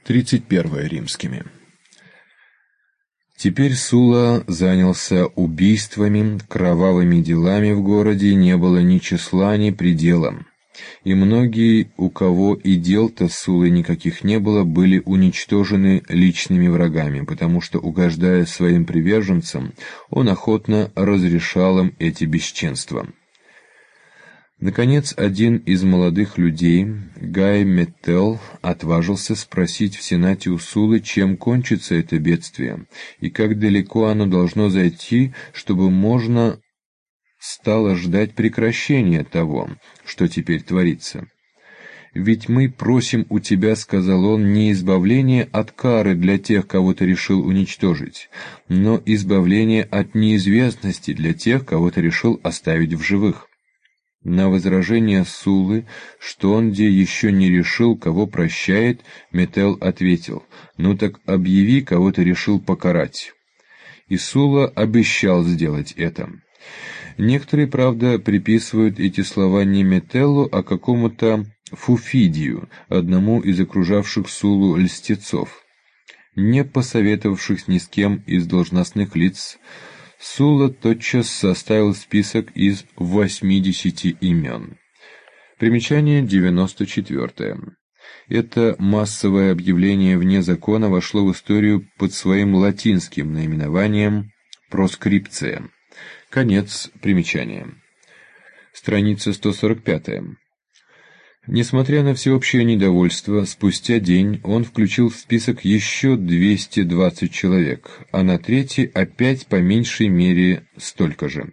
31 римскими. Теперь Сула занялся убийствами, кровавыми делами в городе не было ни числа, ни предела. И многие, у кого и дел-то с Сулой никаких не было, были уничтожены личными врагами, потому что, угождая своим приверженцам, он охотно разрешал им эти бесчинства. Наконец, один из молодых людей, Гай Метел, отважился спросить в Сенате у Сулы, чем кончится это бедствие, и как далеко оно должно зайти, чтобы можно стало ждать прекращения того, что теперь творится. «Ведь мы просим у тебя, — сказал он, — не избавление от кары для тех, кого ты решил уничтожить, но избавление от неизвестности для тех, кого ты решил оставить в живых». На возражение Сулы, что он где еще не решил, кого прощает, Метел ответил: «Ну так объяви, кого ты решил покарать». И Сула обещал сделать это. Некоторые, правда, приписывают эти слова не Метеллу, а какому-то Фуфидию, одному из окружавших Сулу льстецов. Не посоветовавшись ни с кем из должностных лиц, Сула тотчас составил список из 80 имен. Примечание 94. Это массовое объявление вне закона вошло в историю под своим латинским наименованием «проскрипция». Конец примечания. Страница 145. Несмотря на всеобщее недовольство, спустя день он включил в список еще 220 человек, а на третий опять по меньшей мере столько же.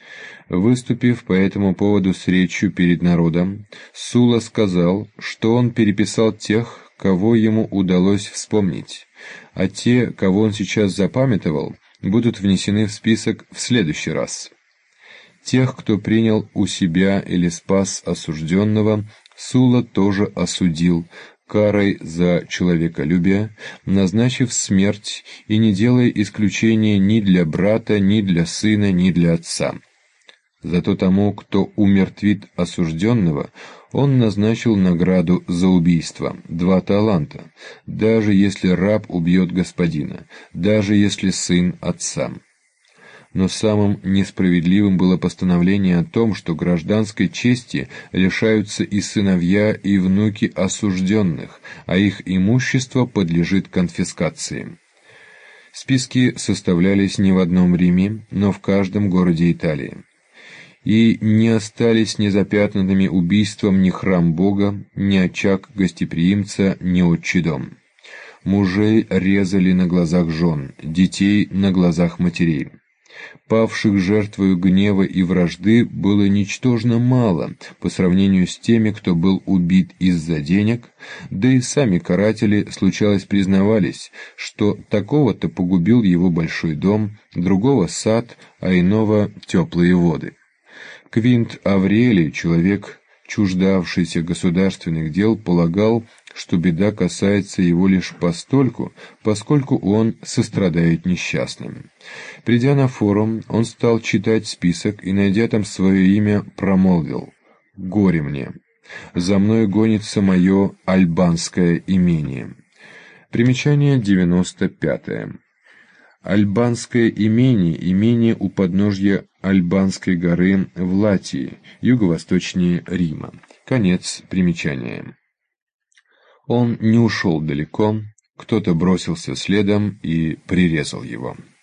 Выступив по этому поводу с речью перед народом, Сула сказал, что он переписал тех, кого ему удалось вспомнить, а те, кого он сейчас запамятовал, будут внесены в список в следующий раз. Тех, кто принял у себя или спас осужденного, Сула тоже осудил карой за человеколюбие, назначив смерть и не делая исключения ни для брата, ни для сына, ни для отца. Зато тому, кто умертвит осужденного, он назначил награду за убийство — 2 таланта, даже если раб убьет господина, даже если сын отца. Но самым несправедливым было постановление о том, что гражданской чести лишаются и сыновья, и внуки осужденных, а их имущество подлежит конфискации. Списки составлялись не в одном Риме, но в каждом городе Италии. И не остались незапятнанными убийством ни храм Бога, ни очаг гостеприимца, ни отчий дом. Мужей резали на глазах жен, детей на глазах матерей. Павших жертвою гнева и вражды было ничтожно мало по сравнению с теми, кто был убит из-за денег, да и сами каратели, случалось, признавались, что такого-то погубил его большой дом, другого сад, а иного теплые воды. Квинт Аврелий, человек, чуждавшийся государственных дел, полагал, что беда касается его лишь постольку, поскольку он сострадает несчастным. Придя на форум, он стал читать список и, найдя там свое имя, промолвил: «Горе мне! За мной гонится мое альбанское имение». Примечание 95. Альбанское имение у подножья Альбанской горы в Латии, юго-восточнее Рима. Конец примечания. Он не ушел далеко, кто-то бросился следом и прирезал его.